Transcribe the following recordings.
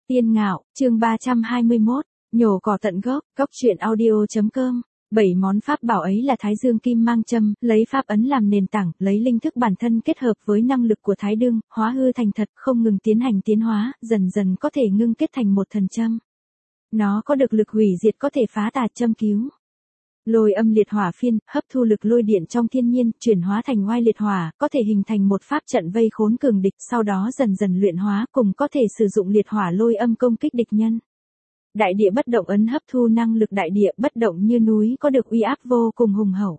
Tiên Ngạo, chương 321, nhổ cỏ tận gốc, goctruyện audio.com. 7 món pháp bảo ấy là Thái Dương Kim Mang Châm, lấy pháp ấn làm nền tảng, lấy linh thức bản thân kết hợp với năng lực của Thái Đương, hóa hư thành thật, không ngừng tiến hành tiến hóa, dần dần có thể ngưng kết thành một thần châm. Nó có được lực hủy diệt, có thể phá tà châm cứu. Lôi âm liệt hỏa phiên, hấp thu lực lôi điện trong thiên nhiên, chuyển hóa thành oai liệt hỏa, có thể hình thành một pháp trận vây khốn cường địch, sau đó dần dần luyện hóa, cùng có thể sử dụng liệt hỏa lôi âm công kích địch nhân. Đại địa bất động ấn hấp thu năng lực đại địa bất động như núi, có được uy áp vô cùng hùng hậu.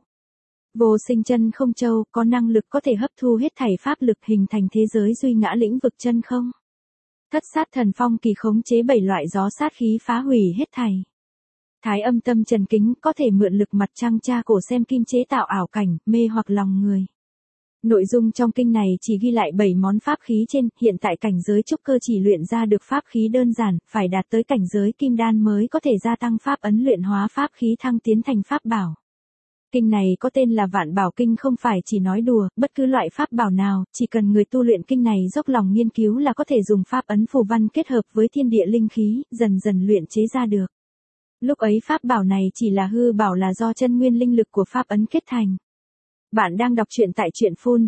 Vô sinh chân không châu, có năng lực có thể hấp thu hết thảy pháp lực, hình thành thế giới duy ngã lĩnh vực chân không. Thất sát thần phong kỳ, khống chế 7 loại gió sát khí, phá hủy hết thảy. Thái âm tâm trần kính, có thể mượn lực mặt trăng tra cổ xem kim chế tạo ảo cảnh, mê hoặc lòng người. Nội dung trong kinh này chỉ ghi lại 7 món pháp khí trên, hiện tại cảnh giới trúc cơ chỉ luyện ra được pháp khí đơn giản, phải đạt tới cảnh giới kim đan mới có thể gia tăng pháp ấn luyện hóa pháp khí thăng tiến thành pháp bảo. Kinh này có tên là Vạn Bảo Kinh, không phải chỉ nói đùa, bất cứ loại pháp bảo nào, chỉ cần người tu luyện kinh này dốc lòng nghiên cứu là có thể dùng pháp ấn phù văn kết hợp với thiên địa linh khí, dần dần luyện chế ra được. Lúc ấy pháp bảo này chỉ là hư bảo, là do chân nguyên linh lực của pháp ấn kết thành. Bạn đang đọc truyện tại truyện phun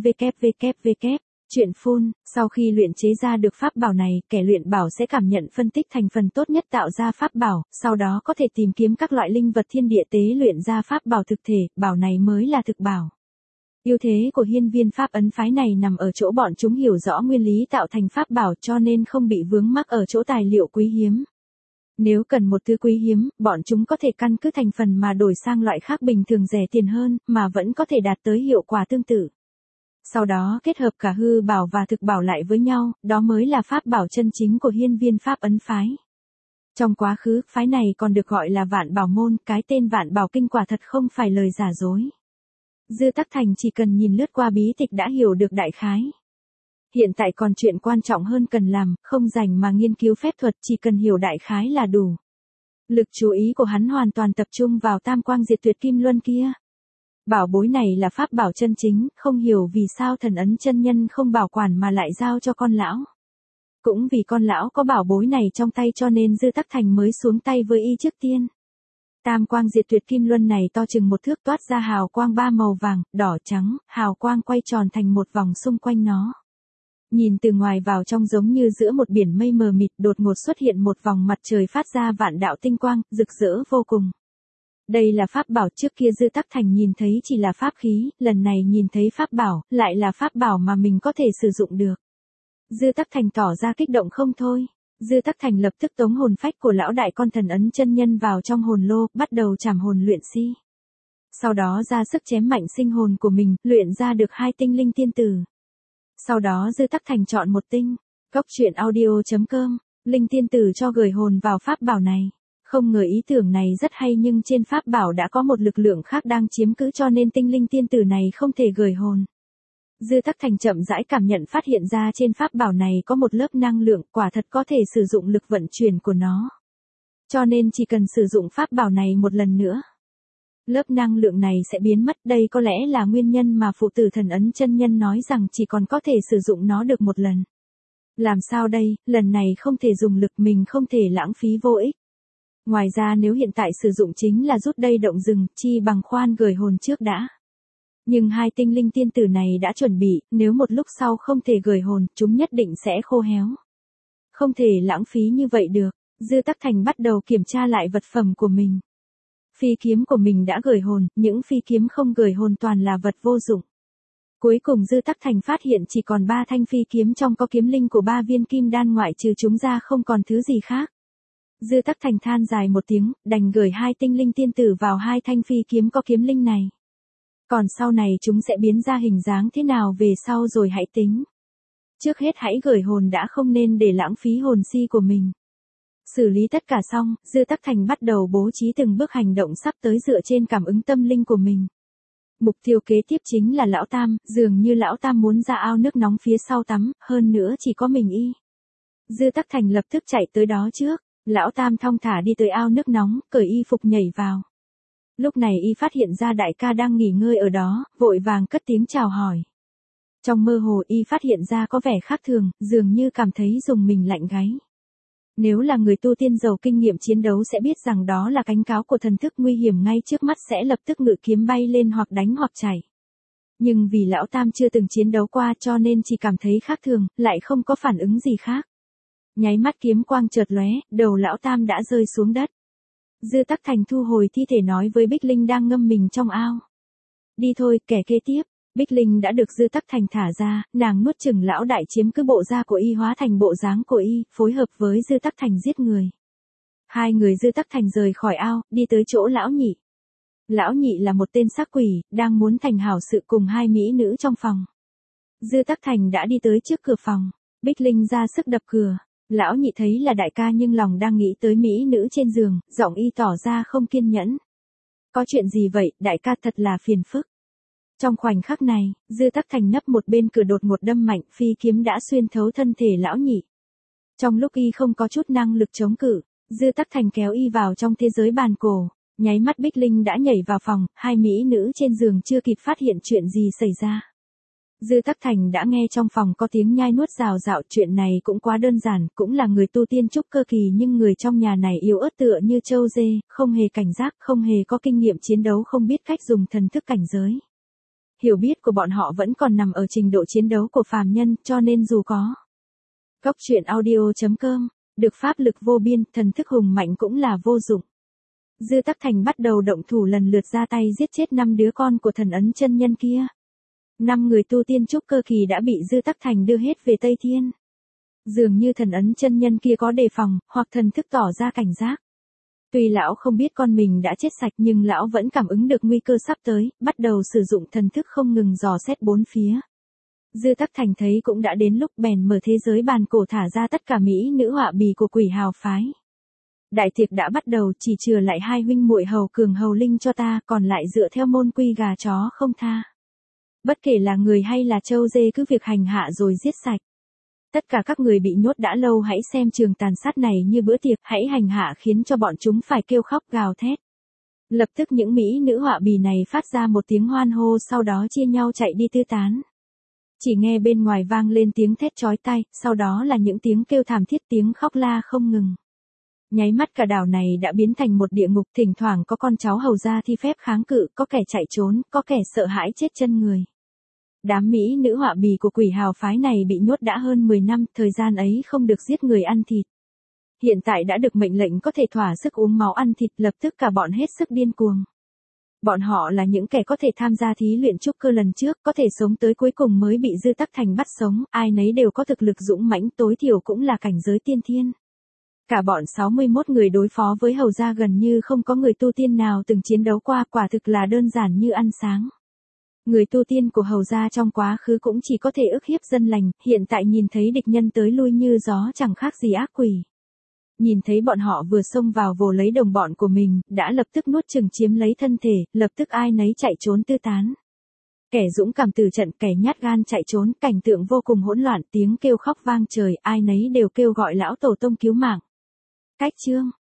www. Truyện phun, sau khi luyện chế ra được pháp bảo này, kẻ luyện bảo sẽ cảm nhận phân tích thành phần tốt nhất tạo ra pháp bảo, sau đó có thể tìm kiếm các loại linh vật thiên địa tế luyện ra pháp bảo thực thể, bảo này mới là thực bảo. Ưu thế của hiên viên pháp ấn phái này nằm ở chỗ bọn chúng hiểu rõ nguyên lý tạo thành pháp bảo, cho nên không bị vướng mắc ở chỗ tài liệu quý hiếm. Nếu cần một thứ quý hiếm, bọn chúng có thể căn cứ thành phần mà đổi sang loại khác bình thường rẻ tiền hơn, mà vẫn có thể đạt tới hiệu quả tương tự. Sau đó kết hợp cả hư bảo và thực bảo lại với nhau, đó mới là pháp bảo chân chính của hiên viên pháp ấn phái. Trong quá khứ, phái này còn được gọi là Vạn Bảo Môn, cái tên Vạn Bảo Kinh quả thật không phải lời giả dối. Dư Tắc Thành chỉ cần nhìn lướt qua bí tịch đã hiểu được đại khái. Hiện tại còn chuyện quan trọng hơn cần làm, không rảnh mà nghiên cứu phép thuật, chỉ cần hiểu đại khái là đủ. Lực chú ý của hắn hoàn toàn tập trung vào tam quang diệt tuyệt kim luân kia. Bảo bối này là pháp bảo chân chính, không hiểu vì sao thần ấn chân nhân không bảo quản mà lại giao cho con lão. Cũng vì con lão có bảo bối này trong tay cho nên Dư Tắc Thành mới xuống tay với y trước tiên. Tam quang diệt tuyệt kim luân này to chừng 1 thước, toát ra hào quang 3 màu vàng, đỏ, trắng, hào quang quay tròn thành một vòng xung quanh nó. Nhìn từ ngoài vào trong giống như giữa một biển mây mờ mịt, đột ngột xuất hiện một vòng mặt trời phát ra vạn đạo tinh quang, rực rỡ vô cùng. Đây là pháp bảo, trước kia Dư Tắc Thành nhìn thấy chỉ là pháp khí, lần này nhìn thấy pháp bảo, lại là pháp bảo mà mình có thể sử dụng được. Dư Tắc Thành tỏ ra kích động không thôi. Dư Tắc Thành lập tức tống hồn phách của lão đại con thần ấn chân nhân vào trong hồn lô, bắt đầu trảm hồn luyện si. Sau đó ra sức chém mạnh sinh hồn của mình, luyện ra được 2 tinh linh tiên tử. Sau đó Dư Tắc Thành chọn một tinh, goctruyện audio.com, linh tiên tử cho gửi hồn vào pháp bảo này. Không ngờ ý tưởng này rất hay, nhưng trên pháp bảo đã có một lực lượng khác đang chiếm cứ, cho nên tinh linh tiên tử này không thể gửi hồn. Dư Tắc Thành chậm rãi cảm nhận, phát hiện ra trên pháp bảo này có một lớp năng lượng, quả thật có thể sử dụng lực vận chuyển của nó. Cho nên chỉ cần sử dụng pháp bảo này một lần nữa, lớp năng lượng này sẽ biến mất. Đây có lẽ là nguyên nhân mà phụ tử thần ấn chân nhân nói rằng chỉ còn có thể sử dụng nó được một lần. Làm sao đây, lần này không thể dùng lực, mình không thể lãng phí vô ích. Ngoài ra nếu hiện tại sử dụng chính là rút đây động rừng, chi bằng khoan gửi hồn trước đã. Nhưng 2 tinh linh tiên tử này đã chuẩn bị, nếu một lúc sau không thể gửi hồn, chúng nhất định sẽ khô héo. Không thể lãng phí như vậy được. Dư Tắc Thành bắt đầu kiểm tra lại vật phẩm của mình. Phi kiếm của mình đã gửi hồn, những phi kiếm không gửi hồn toàn là vật vô dụng. Cuối cùng Dư Tắc Thành phát hiện chỉ còn 3 thanh phi kiếm trong có kiếm linh của 3 viên kim đan, ngoại trừ chúng ra không còn thứ gì khác. Dư Tắc Thành than dài một tiếng, đành gửi 2 tinh linh tiên tử vào 2 thanh phi kiếm có kiếm linh này. Còn sau này chúng sẽ biến ra hình dáng thế nào về sau rồi hãy tính. Trước hết hãy gửi hồn đã, không nên để lãng phí hồn si của mình. Xử lý tất cả xong, Dư Tắc Thành bắt đầu bố trí từng bước hành động sắp tới dựa trên cảm ứng tâm linh của mình. Mục tiêu kế tiếp chính là Lão Tam, dường như Lão Tam muốn ra ao nước nóng phía sau tắm, hơn nữa chỉ có mình y. Dư Tắc Thành lập tức chạy tới đó trước. Lão Tam thong thả đi tới ao nước nóng, cởi y phục nhảy vào. Lúc này y phát hiện ra đại ca đang nghỉ ngơi ở đó, vội vàng cất tiếng chào hỏi. Trong mơ hồ y phát hiện ra có vẻ khác thường, dường như cảm thấy rùng mình lạnh gáy. Nếu là người tu tiên giàu kinh nghiệm chiến đấu sẽ biết rằng đó là cánh cáo của thần thức, nguy hiểm ngay trước mắt sẽ lập tức ngự kiếm bay lên hoặc đánh hoặc chạy. Nhưng vì lão tam chưa từng chiến đấu qua cho nên chỉ cảm thấy khác thường, lại không có phản ứng gì khác. Nháy mắt kiếm quang chợt lóe, đầu lão tam đã rơi xuống đất. Dư Tắc Thành thu hồi thi thể nói với Bích Linh đang ngâm mình trong ao. Đi thôi, kẻ kế tiếp. Bích Linh đã được Dư Tắc Thành thả ra, nàng nuốt chửng lão đại chiếm cứ bộ da của y hóa thành bộ dáng của y, phối hợp với Dư Tắc Thành giết người. Hai người Dư Tắc Thành rời khỏi ao, đi tới chỗ lão nhị. Lão nhị là một tên xác quỷ, đang muốn thành hảo sự cùng hai mỹ nữ trong phòng. Dư Tắc Thành đã đi tới trước cửa phòng, Bích Linh ra sức đập cửa. Lão nhị thấy là đại ca nhưng lòng đang nghĩ tới mỹ nữ trên giường, giọng y tỏ ra không kiên nhẫn. Có chuyện gì vậy, đại ca thật là phiền phức. Trong khoảnh khắc này, Dư Tắc Thành nấp một bên cửa đột một đâm mạnh, phi kiếm đã xuyên thấu thân thể lão nhị. Trong lúc y không có chút năng lực chống cự, Dư Tắc Thành kéo y vào trong thế giới bàn cổ, nháy mắt Bích Linh đã nhảy vào phòng, hai mỹ nữ trên giường chưa kịp phát hiện chuyện gì xảy ra. Dư Tắc Thành đã nghe trong phòng có tiếng nhai nuốt rào rạo, chuyện này cũng quá đơn giản, cũng là người tu tiên trúc cơ kỳ nhưng người trong nhà này yếu ớt tựa như trâu dê, không hề cảnh giác, không hề có kinh nghiệm chiến đấu, không biết cách dùng thần thức cảnh giới. Hiểu biết của bọn họ vẫn còn nằm ở trình độ chiến đấu của phàm nhân, cho nên dù có Góc truyện audio.com, được pháp lực vô biên, thần thức hùng mạnh cũng là vô dụng. Dư Tắc Thành bắt đầu động thủ lần lượt ra tay giết chết 5 đứa con của thần ấn chân nhân kia. 5 người tu tiên trúc cơ kỳ đã bị Dư Tắc Thành đưa hết về Tây Thiên. Dường như thần ấn chân nhân kia có đề phòng, hoặc thần thức tỏ ra cảnh giác. Tuy lão không biết con mình đã chết sạch nhưng lão vẫn cảm ứng được nguy cơ sắp tới, bắt đầu sử dụng thần thức không ngừng dò xét bốn phía. Dư Tắc Thành thấy cũng đã đến lúc bèn mở thế giới bàn cổ thả ra tất cả mỹ nữ họa bì của quỷ hào phái. Đại tiệc đã bắt đầu, chỉ chừa lại hai huynh muội Hầu Cường Hầu Linh cho ta, còn lại dựa theo môn quy gà chó không tha. Bất kể là người hay là trâu dê cứ việc hành hạ rồi giết sạch. Tất cả các người bị nhốt đã lâu hãy xem trường tàn sát này như bữa tiệc, hãy hành hạ khiến cho bọn chúng phải kêu khóc gào thét. Lập tức những mỹ nữ họa bì này phát ra một tiếng hoan hô, sau đó chia nhau chạy đi tứ tán. Chỉ nghe bên ngoài vang lên tiếng thét chói tai, sau đó là những tiếng kêu thảm thiết, tiếng khóc la không ngừng. Nháy mắt cả đảo này đã biến thành một địa ngục, thỉnh thoảng có con cháu hầu ra thi phép kháng cự, có kẻ chạy trốn, có kẻ sợ hãi chết chân người. Đám mỹ nữ họa bì của quỷ hào phái này bị nhốt đã hơn 10 năm, thời gian ấy không được giết người ăn thịt. Hiện tại đã được mệnh lệnh có thể thỏa sức uống máu ăn thịt, lập tức cả bọn hết sức điên cuồng. Bọn họ là những kẻ có thể tham gia thí luyện trúc cơ lần trước, có thể sống tới cuối cùng mới bị Dư Tắc Thành bắt sống, ai nấy đều có thực lực dũng mãnh, tối thiểu cũng là cảnh giới tiên thiên. Cả bọn 61 người đối phó với hầu gia gần như không có người tu tiên nào từng chiến đấu qua, quả thực là đơn giản như ăn sáng. Người tu tiên của hầu gia trong quá khứ cũng chỉ có thể ức hiếp dân lành, hiện tại nhìn thấy địch nhân tới lui như gió chẳng khác gì ác quỷ. Nhìn thấy bọn họ vừa xông vào vồ lấy đồng bọn của mình, đã lập tức nuốt chửng chiếm lấy thân thể, lập tức ai nấy chạy trốn tứ tán. Kẻ dũng cảm từ trận, kẻ nhát gan chạy trốn, cảnh tượng vô cùng hỗn loạn, tiếng kêu khóc vang trời, ai nấy đều kêu gọi lão tổ tông cứu mạng. Cách chương